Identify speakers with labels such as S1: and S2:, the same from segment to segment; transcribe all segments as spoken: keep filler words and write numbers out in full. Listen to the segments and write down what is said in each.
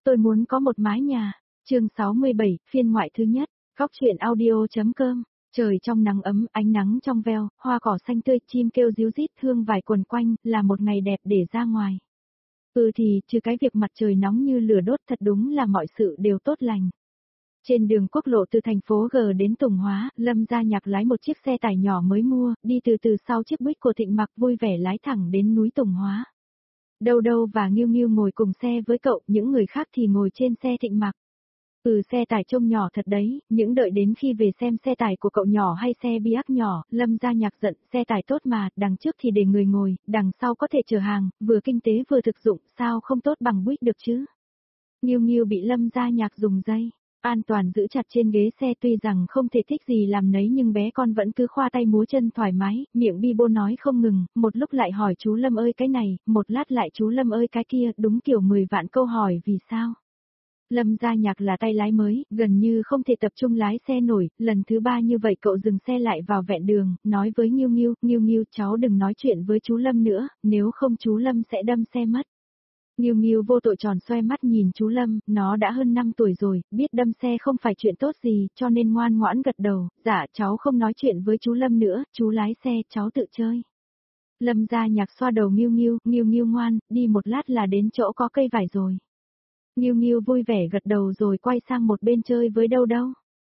S1: Tôi muốn có một mái nhà. Chương sáu mươi bảy, phiên ngoại thứ nhất. Góc truyện audio.com. Trời trong nắng ấm, ánh nắng trong veo, hoa cỏ xanh tươi, chim kêu ríu rít, hương vải quần quanh, là một ngày đẹp để ra ngoài. Ừ thì, trừ cái việc mặt trời nóng như lửa đốt, thật đúng là mọi sự đều tốt lành. Trên đường quốc lộ từ thành phố G đến Tùng Hóa, Lâm Gia Nhạc lái một chiếc xe tải nhỏ mới mua, đi từ từ sau chiếc Buick của Thịnh Mặc vui vẻ lái thẳng đến núi Tùng Hóa. Đâu Đâu và Nghiêu Nghiêu ngồi cùng xe với cậu, những người khác thì ngồi trên xe Thịnh Mặc. Ừ, xe tải trông nhỏ thật đấy, những đợi đến khi về xem xe tải của cậu nhỏ hay xe Biac nhỏ, Lâm Gia Nhạc giận, xe tải tốt mà, đằng trước thì để người ngồi, đằng sau có thể chở hàng, vừa kinh tế vừa thực dụng, sao không tốt bằng Buick được chứ? Nghiêu Nghiêu bị Lâm Gia Nhạc dùng dây an toàn giữ chặt trên ghế xe, tuy rằng không thể thích gì làm nấy nhưng bé con vẫn cứ khoa tay múa chân thoải mái, miệng bi bô nói không ngừng, một lúc lại hỏi chú Lâm ơi cái này, một lát lại chú Lâm ơi cái kia, đúng kiểu mười vạn câu hỏi vì sao. Lâm Gia Nhạc là tay lái mới, gần như không thể tập trung lái xe nổi, lần thứ ba như vậy cậu dừng xe lại vào vẹn đường, nói với Nghiêu Nghiêu, Nghiêu Nghiêu cháu đừng nói chuyện với chú Lâm nữa, nếu không chú Lâm sẽ đâm xe mất. Nghiêu Nghiêu vô tội tròn xoe mắt nhìn chú Lâm, nó đã hơn năm tuổi rồi, biết đâm xe không phải chuyện tốt gì, cho nên ngoan ngoãn gật đầu, dạ cháu không nói chuyện với chú Lâm nữa, chú lái xe, cháu tự chơi. Lâm Gia Nhạc xoa đầu Nghiêu Nghiêu, Nghiêu Nghiêu ngoan, đi một lát là đến chỗ có cây vải rồi. Nghiêu Nghiêu vui vẻ gật đầu rồi quay sang một bên chơi với Đâu Đâu.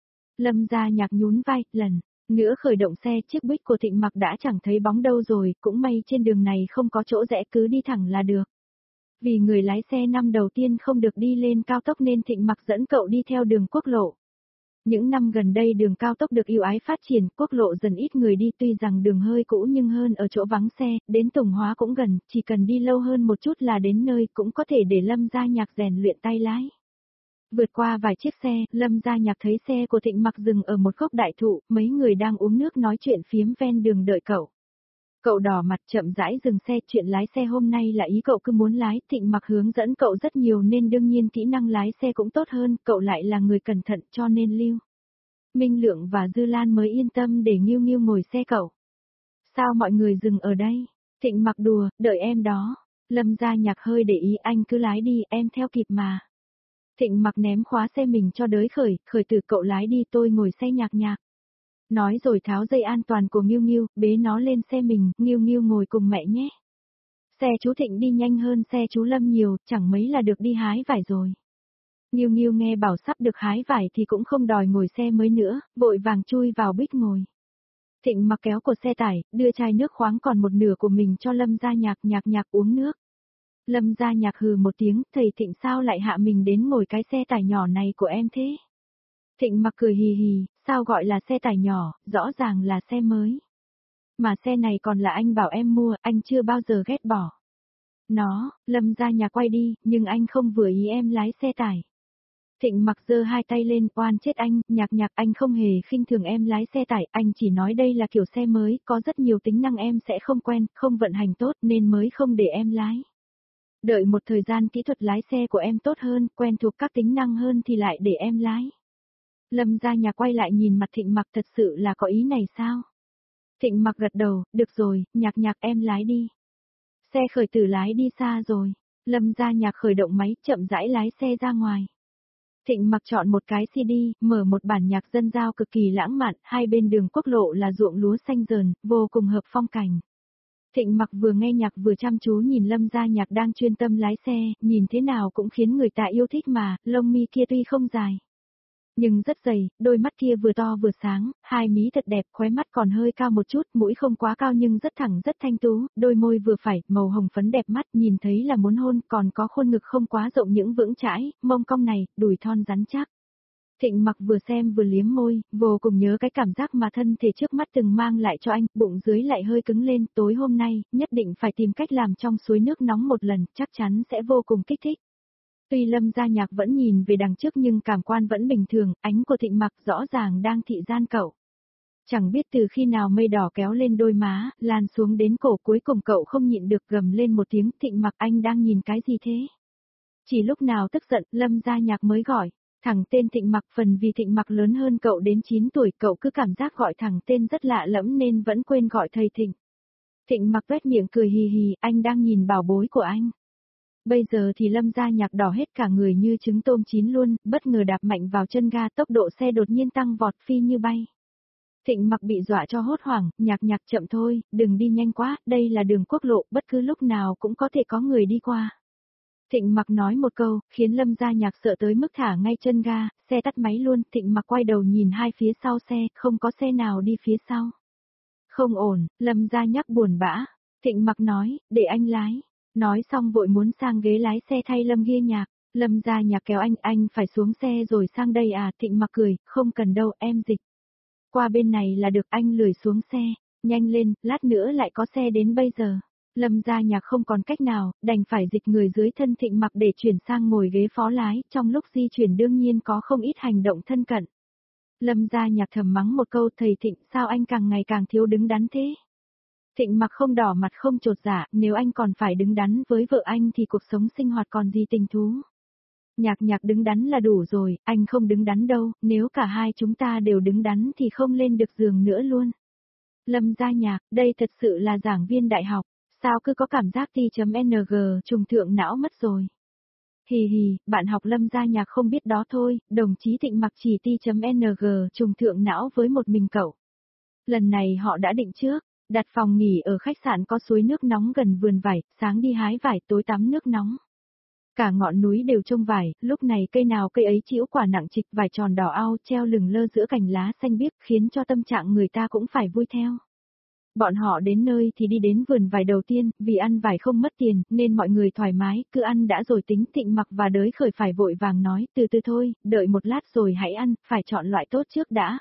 S1: Lâm Gia Nhạc nhún vai, lần nữa khởi động xe, chiếc Buick của Thịnh Mặc đã chẳng thấy bóng đâu rồi, cũng may trên đường này không có chỗ rẽ, cứ đi thẳng là được. Vì người lái xe năm đầu tiên không được đi lên cao tốc nên Thịnh Mặc dẫn cậu đi theo đường quốc lộ. Những năm gần đây đường cao tốc được ưu ái phát triển, quốc lộ dần ít người đi, tuy rằng đường hơi cũ nhưng hơn ở chỗ vắng xe, đến Tùng Hóa cũng gần, chỉ cần đi lâu hơn một chút là đến nơi, cũng có thể để Lâm Gia Nhạc rèn luyện tay lái. Vượt qua vài chiếc xe, Lâm Gia Nhạc thấy xe của Thịnh Mặc dừng ở một gốc đại thụ, mấy người đang uống nước nói chuyện phiếm ven đường đợi cậu. Cậu đỏ mặt chậm rãi dừng xe, chuyện lái xe hôm nay là ý cậu cứ muốn lái, Thịnh Mặc hướng dẫn cậu rất nhiều nên đương nhiên kỹ năng lái xe cũng tốt hơn, cậu lại là người cẩn thận cho nên Lưu Minh Lượng và Dư Lan mới yên tâm để Nghiêu Nghiêu ngồi xe cậu. Sao mọi người dừng ở đây? Thịnh Mặc đùa, đợi em đó. Lâm Gia Nhạc hơi để ý, anh cứ lái đi, em theo kịp mà. Thịnh Mặc ném khóa xe mình cho đới khởi, khởi từ cậu lái đi, tôi ngồi xe Nhạc Nhạc. Nói rồi tháo dây an toàn của Nghiêu Nghiêu, bế nó lên xe mình, Nghiêu Nghiêu ngồi cùng mẹ nhé. Xe chú Thịnh đi nhanh hơn xe chú Lâm nhiều, chẳng mấy là được đi hái vải rồi. Nghiêu Nghiêu nghe bảo sắp được hái vải thì cũng không đòi ngồi xe mới nữa, vội vàng chui vào Buick ngồi. Thịnh Mặc kéo của xe tải, đưa chai nước khoáng còn một nửa của mình cho Lâm Gia Nhạc, Nhạc Nhạc uống nước. Lâm Gia Nhạc hừ một tiếng, thầy Thịnh sao lại hạ mình đến ngồi cái xe tải nhỏ này của em thế? Thịnh Mặc cười hì hì, sao gọi là xe tải nhỏ, rõ ràng là xe mới. Mà xe này còn là anh bảo em mua, anh chưa bao giờ ghét bỏ nó. Lâm Gia Nhạc quay đi, nhưng anh không vừa ý em lái xe tải. Thịnh Mặc giơ hai tay lên, oan chết anh, Nhạc Nhạc anh không hề khinh thường em lái xe tải, anh chỉ nói đây là kiểu xe mới, có rất nhiều tính năng em sẽ không quen, không vận hành tốt nên mới không để em lái. Đợi một thời gian kỹ thuật lái xe của em tốt hơn, quen thuộc các tính năng hơn thì lại để em lái. Lâm Gia Nhạc quay lại nhìn mặt Thịnh Mặc, thật sự là có ý này sao? Thịnh Mặc gật đầu, được rồi, Nhạc Nhạc em lái đi. Xe khởi tử lái đi xa rồi. Lâm Gia Nhạc khởi động máy, chậm rãi lái xe ra ngoài. Thịnh Mặc chọn một cái xê đê, mở một bản nhạc dân giao cực kỳ lãng mạn, hai bên đường quốc lộ là ruộng lúa xanh rờn, vô cùng hợp phong cảnh. Thịnh Mặc vừa nghe nhạc vừa chăm chú nhìn Lâm Gia Nhạc đang chuyên tâm lái xe, nhìn thế nào cũng khiến người ta yêu thích mà, lông mi kia tuy không dài, nhưng rất dày, đôi mắt kia vừa to vừa sáng, hai mí thật đẹp, khóe mắt còn hơi cao một chút, mũi không quá cao nhưng rất thẳng rất thanh tú, đôi môi vừa phải, màu hồng phấn đẹp mắt, nhìn thấy là muốn hôn, còn có khuôn ngực không quá rộng những vững chãi, mông cong này, đùi thon rắn chắc. Thịnh Mặc vừa xem vừa liếm môi, vô cùng nhớ cái cảm giác mà thân thể trước mắt từng mang lại cho anh, bụng dưới lại hơi cứng lên, tối hôm nay, nhất định phải tìm cách làm trong suối nước nóng một lần, chắc chắn sẽ vô cùng kích thích. Tuy Lâm Gia Nhạc vẫn nhìn về đằng trước nhưng cảm quan vẫn bình thường, ánh của Thịnh Mặc rõ ràng đang thị gian cậu. Chẳng biết từ khi nào mây đỏ kéo lên đôi má, lan xuống đến cổ, cuối cùng cậu không nhịn được gầm lên một tiếng, Thịnh Mặc anh đang nhìn cái gì thế? Chỉ lúc nào tức giận, Lâm Gia Nhạc mới gọi thẳng tên Thịnh Mặc, phần vì Thịnh Mặc lớn hơn cậu đến chín tuổi, cậu cứ cảm giác gọi thẳng tên rất lạ lẫm nên vẫn quên gọi thầy Thịnh. Thịnh Mặc tuét miệng cười hì hì, anh đang nhìn bảo bối của anh. Bây giờ thì Lâm Gia Nhạc đỏ hết cả người như trứng tôm chín luôn, bất ngờ đạp mạnh vào chân ga, tốc độ xe đột nhiên tăng vọt phi như bay. Thịnh Mặc bị dọa cho hốt hoảng, Nhạc Nhạc chậm thôi, đừng đi nhanh quá, đây là đường quốc lộ, bất cứ lúc nào cũng có thể có người đi qua. Thịnh Mặc nói một câu, khiến Lâm Gia Nhạc sợ tới mức thả ngay chân ga, xe tắt máy luôn, Thịnh Mặc quay đầu nhìn hai phía sau xe, không có xe nào đi phía sau. Không ổn, Lâm Gia Nhạc buồn bã, Thịnh Mặc nói, để anh lái. Nói xong vội muốn sang ghế lái xe thay Lâm Gia Nhạc, Lâm Gia Nhạc kéo anh, anh phải xuống xe rồi sang đây à, Thịnh Mặc cười, không cần đâu, em dịch. Qua bên này là được, anh lười xuống xe, nhanh lên, lát nữa lại có xe đến bây giờ. Lâm Gia Nhạc không còn cách nào, đành phải dịch người dưới thân Thịnh Mặc để chuyển sang ngồi ghế phó lái, trong lúc di chuyển đương nhiên có không ít hành động thân cận. Lâm Gia Nhạc thầm mắng một câu, thầy Thịnh, sao anh càng ngày càng thiếu đứng đắn thế? Thịnh Mặc không đỏ mặt không chột dạ, nếu anh còn phải đứng đắn với vợ anh thì cuộc sống sinh hoạt còn gì tình thú. Nhạc Nhạc đứng đắn là đủ rồi, anh không đứng đắn đâu, nếu cả hai chúng ta đều đứng đắn thì không lên được giường nữa luôn. Lâm Gia Nhạc, đây thật sự là giảng viên đại học, sao cứ có cảm giác T.Ng trùng thượng não mất rồi. Hì hì, bạn học Lâm Gia Nhạc không biết đó thôi, đồng chí Thịnh Mặc chỉ T.Ng trùng thượng não với một mình cậu. Lần này họ đã định trước, đặt phòng nghỉ ở khách sạn có suối nước nóng gần vườn vải, sáng đi hái vải, tối tắm nước nóng. Cả ngọn núi đều trông vải, lúc này cây nào cây ấy chĩu quả nặng trịch, vải tròn đỏ ao treo lừng lơ giữa cành lá xanh biếc, khiến cho tâm trạng người ta cũng phải vui theo. Bọn họ đến nơi thì đi đến vườn vải đầu tiên, vì ăn vải không mất tiền, nên mọi người thoải mái, cứ ăn đã rồi tính. Thịnh Mặc và Đới Khởi phải vội vàng nói, từ từ thôi, đợi một lát rồi hãy ăn, phải chọn loại tốt trước đã.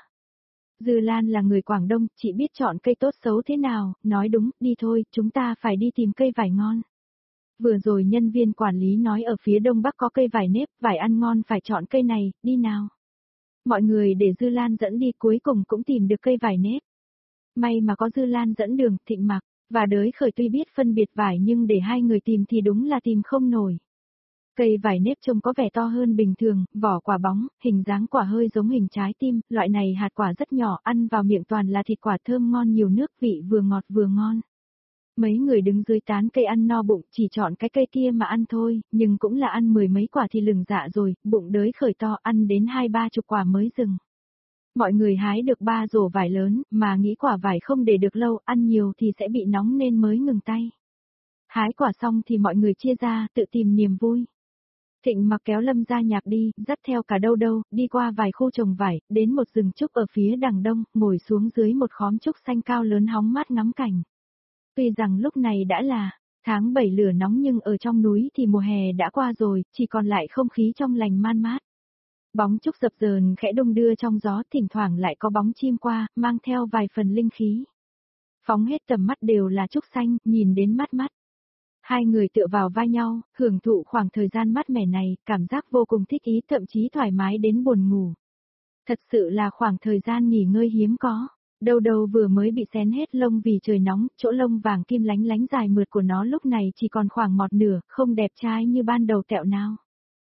S1: Dư Lan là người Quảng Đông, chị biết chọn cây tốt xấu thế nào, nói đúng, đi thôi, chúng ta phải đi tìm cây vải ngon. Vừa rồi nhân viên quản lý nói ở phía đông bắc có cây vải nếp, vải ăn ngon phải chọn cây này, đi nào. Mọi người để Dư Lan dẫn đi, cuối cùng cũng tìm được cây vải nếp. May mà có Dư Lan dẫn đường, Thịnh Mặc và Đới Khởi tuy biết phân biệt vải nhưng để hai người tìm thì đúng là tìm không nổi. Cây vải nếp trông có vẻ to hơn bình thường, vỏ quả bóng, hình dáng quả hơi giống hình trái tim, loại này hạt quả rất nhỏ, ăn vào miệng toàn là thịt quả thơm ngon nhiều nước, vị vừa ngọt vừa ngon. Mấy người đứng dưới tán cây ăn no bụng, chỉ chọn cái cây kia mà ăn thôi, nhưng cũng là ăn mười mấy quả thì lừng dạ rồi, bụng Đới Khởi to, ăn đến hai ba chục quả mới dừng. Mọi người hái được ba rổ vải lớn, mà nghĩ quả vải không để được lâu, ăn nhiều thì sẽ bị nóng nên mới ngừng tay. Hái quả xong thì mọi người chia ra, tự tìm niềm vui. Thịnh Mặc kéo Lâm Gia Nhạc đi, dắt theo cả Đâu Đâu, đi qua vài khu trồng vải, đến một rừng trúc ở phía đằng đông, ngồi xuống dưới một khóm trúc xanh cao lớn hóng mát ngắm cảnh. Tuy rằng lúc này đã là tháng bảy lửa nóng nhưng ở trong núi thì mùa hè đã qua rồi, chỉ còn lại không khí trong lành man mát. Bóng trúc dập dờn khẽ đung đưa trong gió, thỉnh thoảng lại có bóng chim qua, mang theo vài phần linh khí. Phóng hết tầm mắt đều là trúc xanh, nhìn đến mát mắt. Hai người tựa vào vai nhau, hưởng thụ khoảng thời gian mát mẻ này, cảm giác vô cùng thích ý, thậm chí thoải mái đến buồn ngủ. Thật sự là khoảng thời gian nghỉ ngơi hiếm có. Đâu Đâu vừa mới bị xén hết lông vì trời nóng, chỗ lông vàng kim lánh lánh dài mượt của nó lúc này chỉ còn khoảng một nửa, không đẹp trai như ban đầu tẹo nào.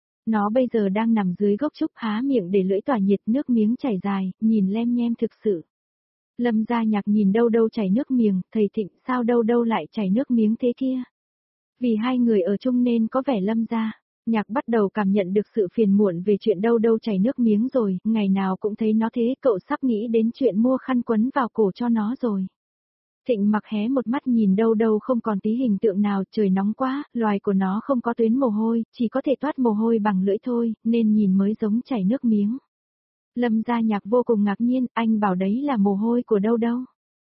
S1: Nó bây giờ đang nằm dưới gốc trúc há miệng để lưỡi tỏa nhiệt, nước miếng chảy dài, nhìn lem nhem thực sự. Lâm Gia Nhạc nhìn Đâu Đâu chảy nước miếng, thầy Thịnh sao Đâu Đâu lại chảy nước miếng thế kia? Vì hai người ở chung nên có vẻ Lâm Gia Nhạc bắt đầu cảm nhận được sự phiền muộn về chuyện Đâu Đâu chảy nước miếng rồi, ngày nào cũng thấy nó thế, cậu sắp nghĩ đến chuyện mua khăn quấn vào cổ cho nó rồi. Thịnh Mặc hé một mắt nhìn Đâu Đâu không còn tí hình tượng nào, trời nóng quá, loài của nó không có tuyến mồ hôi, chỉ có thể toát mồ hôi bằng lưỡi thôi, nên nhìn mới giống chảy nước miếng. Lâm Gia Nhạc vô cùng ngạc nhiên, anh bảo đấy là mồ hôi của Đâu Đâu.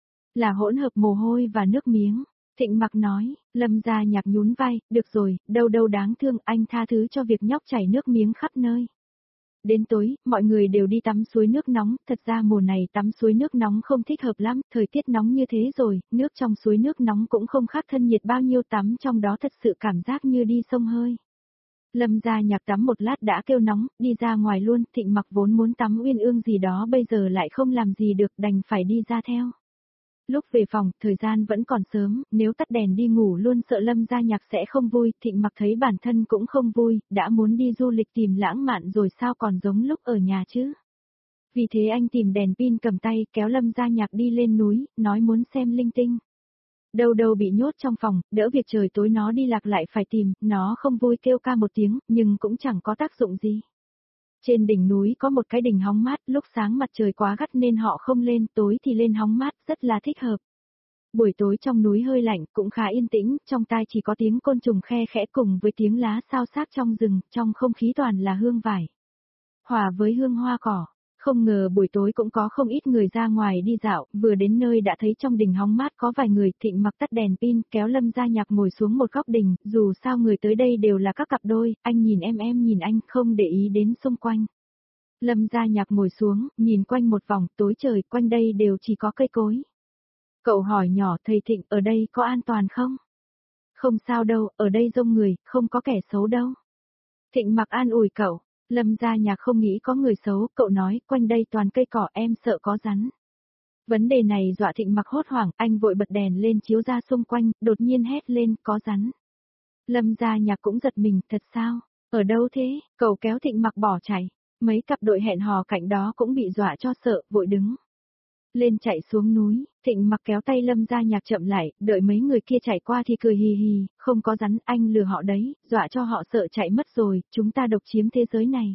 S1: Là hỗn hợp mồ hôi và nước miếng. Thịnh Mặc nói, Lâm Gia Nhạc nhún vai, được rồi, Đâu Đâu đáng thương, anh tha thứ cho việc nhóc chảy nước miếng khắp nơi. Đến tối, mọi người đều đi tắm suối nước nóng, thật ra mùa này tắm suối nước nóng không thích hợp lắm, thời tiết nóng như thế rồi, nước trong suối nước nóng cũng không khác thân nhiệt bao nhiêu, tắm trong đó thật sự cảm giác như đi sông hơi. Lâm Gia Nhạc tắm một lát đã kêu nóng, đi ra ngoài luôn, Thịnh Mặc vốn muốn tắm uyên ương gì đó bây giờ lại không làm gì được, đành phải đi ra theo. Lúc về phòng, thời gian vẫn còn sớm, nếu tắt đèn đi ngủ luôn sợ Lâm Gia Nhạc sẽ không vui, Thịnh Mặc thấy bản thân cũng không vui, đã muốn đi du lịch tìm lãng mạn rồi sao còn giống lúc ở nhà chứ. Vì thế anh tìm đèn pin cầm tay, kéo Lâm Gia Nhạc đi lên núi, nói muốn xem linh tinh. Đâu đâu bị nhốt trong phòng, đỡ việc trời tối nó đi lạc lại phải tìm, nó không vui kêu ca một tiếng, nhưng cũng chẳng có tác dụng gì. Trên đỉnh núi có một cái đỉnh hóng mát, lúc sáng mặt trời quá gắt nên họ không lên, tối thì lên hóng mát, rất là thích hợp. Buổi tối trong núi hơi lạnh, cũng khá yên tĩnh, trong tai chỉ có tiếng côn trùng khe khẽ cùng với tiếng lá xao xạc trong rừng, trong không khí toàn là hương vải. Hòa với hương hoa cỏ. Không ngờ buổi tối cũng có không ít người ra ngoài đi dạo, vừa đến nơi đã thấy trong đình hóng mát có vài người. Thịnh Mặc tắt đèn pin, kéo Lâm Gia Nhạc ngồi xuống một góc đình, dù sao người tới đây đều là các cặp đôi, anh nhìn em em nhìn anh, không để ý đến xung quanh. Lâm Gia Nhạc ngồi xuống, nhìn quanh một vòng, tối trời, quanh đây đều chỉ có cây cối. Cậu hỏi nhỏ, thầy Thịnh, ở đây có an toàn không? Không sao đâu, ở đây rông người, không có kẻ xấu đâu. Thịnh Mặc an ủi cậu. Lâm Gia Nhạc không nghĩ có người xấu, cậu nói, quanh đây toàn cây cỏ, em sợ có rắn. Vấn đề này dọa Thịnh Mặc hốt hoảng, anh vội bật đèn lên chiếu ra xung quanh, đột nhiên hét lên, có rắn. Lâm Gia Nhạc cũng giật mình, thật sao? Ở đâu thế? Cậu kéo Thịnh Mặc bỏ chạy. Mấy cặp đội hẹn hò cạnh đó cũng bị dọa cho sợ, vội đứng lên chạy xuống núi. Thịnh Mặc kéo tay Lâm Gia Nhạc chậm lại, đợi mấy người kia chạy qua thì cười hì hì, không có rắn, anh lừa họ đấy, dọa cho họ sợ chạy mất rồi, chúng ta độc chiếm thế giới này.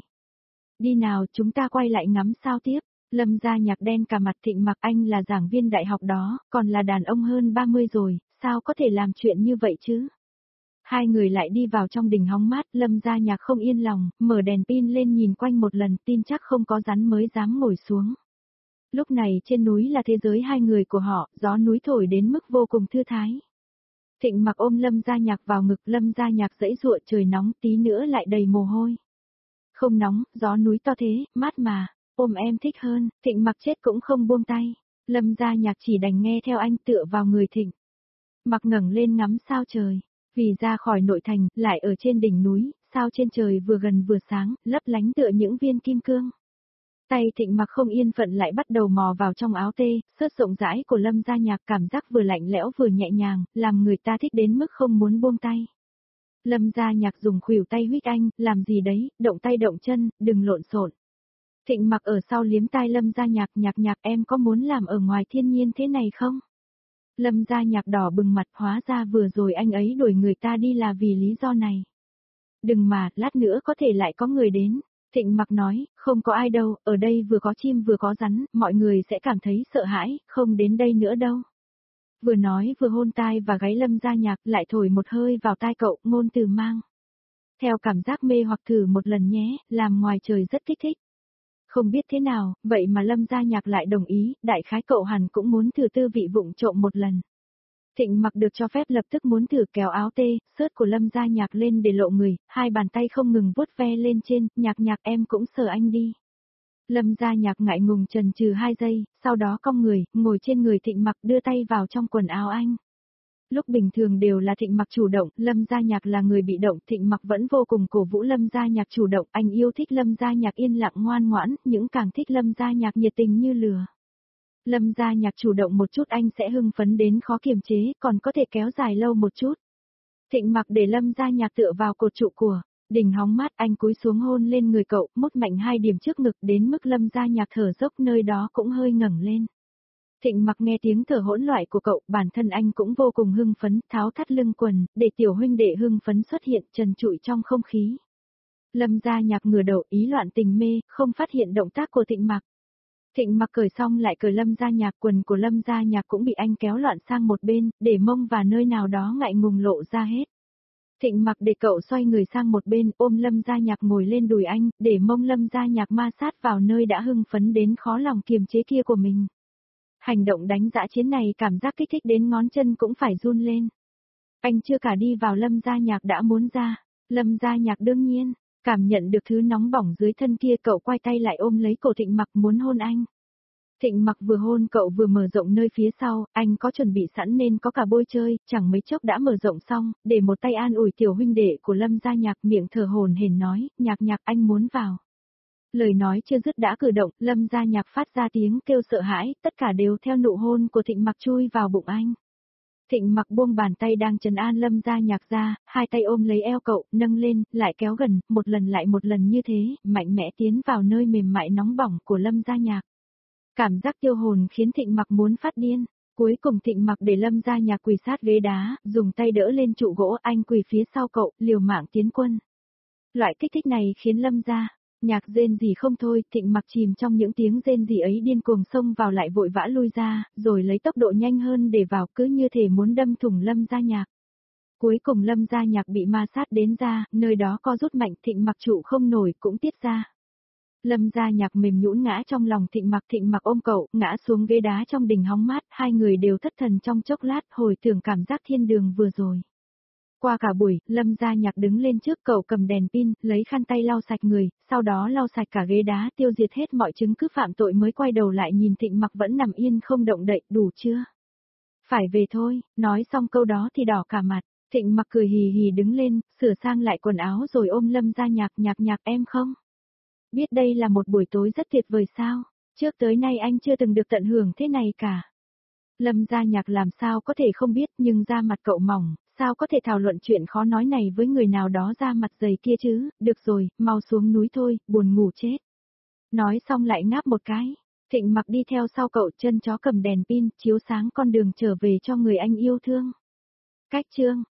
S1: Đi nào, chúng ta quay lại ngắm sao tiếp. Lâm Gia Nhạc đen cả mặt. Thịnh Mặc, anh là giảng viên đại học đó, còn là đàn ông hơn ba mươi rồi, sao có thể làm chuyện như vậy chứ? Hai người lại đi vào trong đình hóng mát, Lâm Gia Nhạc không yên lòng, mở đèn pin lên nhìn quanh một lần, tin chắc không có rắn mới dám ngồi xuống. Lúc này trên núi là thế giới hai người của họ, gió núi thổi đến mức vô cùng thư thái. Thịnh Mặc ôm Lâm Gia Nhạc vào ngực, Lâm Gia Nhạc giãy giụa, trời nóng, tí nữa lại đầy mồ hôi. Không nóng, gió núi to thế, mát mà, ôm em thích hơn. Thịnh Mặc chết cũng không buông tay. Lâm Gia Nhạc chỉ đành nghe theo anh, tựa vào người Thịnh Mặc ngẩng lên ngắm sao trời. Vì ra khỏi nội thành, lại ở trên đỉnh núi, sao trên trời vừa gần vừa sáng, lấp lánh tựa những viên kim cương. Tay Thịnh Mặc không yên phận lại bắt đầu mò vào trong áo tê, sớt rộng rãi của Lâm Gia Nhạc, cảm giác vừa lạnh lẽo vừa nhẹ nhàng, làm người ta thích đến mức không muốn buông tay. Lâm Gia Nhạc dùng khuỷu tay huých anh, làm gì đấy, động tay động chân, đừng lộn xộn. Thịnh Mặc ở sau liếm tai Lâm Gia Nhạc, Nhạc Nhạc, em có muốn làm ở ngoài thiên nhiên thế này không? Lâm Gia Nhạc đỏ bừng mặt, hóa ra vừa rồi anh ấy đuổi người ta đi là vì lý do này. Đừng mà, lát nữa có thể lại có người đến. Thịnh Mặc nói, không có ai đâu, ở đây vừa có chim vừa có rắn, mọi người sẽ cảm thấy sợ hãi, không đến đây nữa đâu. Vừa nói vừa hôn tai và gáy Lâm Gia Nhạc, lại thổi một hơi vào tai cậu, ngôn từ mang theo cảm giác mê hoặc, thử một lần nhé, làm ngoài trời rất kích thích. Không biết thế nào, vậy mà Lâm Gia Nhạc lại đồng ý, đại khái cậu hẳn cũng muốn thử tư vị vụng trộm một lần. Thịnh Mặc được cho phép lập tức muốn thử kéo áo tê, sớt của Lâm Gia Nhạc lên để lộ người, hai bàn tay không ngừng vuốt ve lên trên, Nhạc Nhạc em cũng sờ anh đi. Lâm Gia Nhạc ngại ngùng chần chừ hai giây, sau đó cong người, ngồi trên người Thịnh Mặc, đưa tay vào trong quần áo anh. Lúc bình thường đều là Thịnh Mặc chủ động, Lâm Gia Nhạc là người bị động, Thịnh Mặc vẫn vô cùng cổ vũ Lâm Gia Nhạc chủ động, anh yêu thích Lâm Gia Nhạc yên lặng ngoan ngoãn, những càng thích Lâm Gia Nhạc nhiệt tình như lửa. Lâm Gia Nhạc chủ động một chút anh sẽ hưng phấn đến khó kiềm chế, còn có thể kéo dài lâu một chút. Thịnh Mặc để Lâm Gia Nhạc tựa vào cột trụ của đỉnh hóng mát, anh cúi xuống hôn lên người cậu, mút mạnh hai điểm trước ngực đến mức Lâm Gia Nhạc thở dốc, nơi đó cũng hơi ngẩng lên. Thịnh Mặc nghe tiếng thở hỗn loạn của cậu, bản thân anh cũng vô cùng hưng phấn, tháo thắt lưng quần, để tiểu huynh đệ hưng phấn xuất hiện trần trụi trong không khí. Lâm Gia Nhạc ngửa đầu, ý loạn tình mê, không phát hiện động tác của Thịnh Mặc. Thịnh Mặc cởi xong lại cởi Lâm Gia Nhạc, quần của Lâm Gia Nhạc cũng bị anh kéo loạn sang một bên, để mông và nơi nào đó ngại ngùng lộ ra hết. Thịnh Mặc để cậu xoay người sang một bên, ôm Lâm Gia Nhạc ngồi lên đùi anh, để mông Lâm Gia Nhạc ma sát vào nơi đã hưng phấn đến khó lòng kiềm chế kia của mình. Hành động đánh dã chiến này cảm giác kích thích đến ngón chân cũng phải run lên. Anh chưa cả đi vào Lâm Gia Nhạc đã muốn ra. Lâm Gia Nhạc đương nhiên cảm nhận được thứ nóng bỏng dưới thân kia, cậu quay tay lại ôm lấy cổ Thịnh Mặc muốn hôn anh. Thịnh Mặc vừa hôn cậu vừa mở rộng nơi phía sau, anh có chuẩn bị sẵn nên có cả bôi chơi, chẳng mấy chốc đã mở rộng xong, để một tay an ủi tiểu huynh đệ của Lâm Gia Nhạc, miệng thở hổn hển nói, Nhạc Nhạc anh muốn vào. Lời nói chưa dứt đã cử động, Lâm Gia Nhạc phát ra tiếng kêu sợ hãi, tất cả đều theo nụ hôn của Thịnh Mặc chui vào bụng anh. Thịnh Mặc buông bàn tay đang trấn an Lâm Gia Nhạc ra, hai tay ôm lấy eo cậu, nâng lên, lại kéo gần, một lần lại một lần như thế, mạnh mẽ tiến vào nơi mềm mại nóng bỏng của Lâm Gia Nhạc. Cảm giác tiêu hồn khiến Thịnh Mặc muốn phát điên. Cuối cùng Thịnh Mặc để Lâm Gia Nhạc quỳ sát ghế đá, dùng tay đỡ lên trụ gỗ, anh quỳ phía sau cậu, liều mạng tiến quân. Loại kích thích này khiến Lâm Gia Nhạc rên rỉ không thôi, Thịnh Mặc chìm trong những tiếng rên rỉ ấy điên cuồng xông vào lại vội vã lui ra, rồi lấy tốc độ nhanh hơn để vào, cứ như thể muốn đâm thủng Lâm Gia Nhạc. Cuối cùng Lâm Gia Nhạc bị ma sát đến ra, nơi đó co rút mạnh, Thịnh Mặc trụ không nổi cũng tiết ra. Lâm Gia Nhạc mềm nhũn ngã trong lòng Thịnh Mặc, Thịnh Mặc ôm cậu, ngã xuống ghế đá trong đình hóng mát, hai người đều thất thần trong chốc lát, hồi tưởng cảm giác thiên đường vừa rồi. Qua cả buổi, Lâm Gia Nhạc đứng lên trước cậu cầm đèn pin, lấy khăn tay lau sạch người, sau đó lau sạch cả ghế đá, tiêu diệt hết mọi chứng cứ phạm tội mới quay đầu lại nhìn Thịnh Mặc vẫn nằm yên không động đậy, đủ chưa? Phải về thôi, nói xong câu đó thì đỏ cả mặt, Thịnh Mặc cười hì hì đứng lên, sửa sang lại quần áo rồi ôm Lâm Gia Nhạc, Nhạc Nhạc em không? Biết đây là một buổi tối rất tuyệt vời sao? Trước tới nay anh chưa từng được tận hưởng thế này cả. Lâm Gia Nhạc làm sao có thể không biết, nhưng da mặt cậu mỏng, sao có thể thảo luận chuyện khó nói này với người nào đó da mặt dày kia chứ, được rồi, mau xuống núi thôi, buồn ngủ chết. Nói xong lại ngáp một cái, Thịnh Mặc đi theo sau cậu, chân chó cầm đèn pin, chiếu sáng con đường trở về cho người anh yêu thương. Cách chương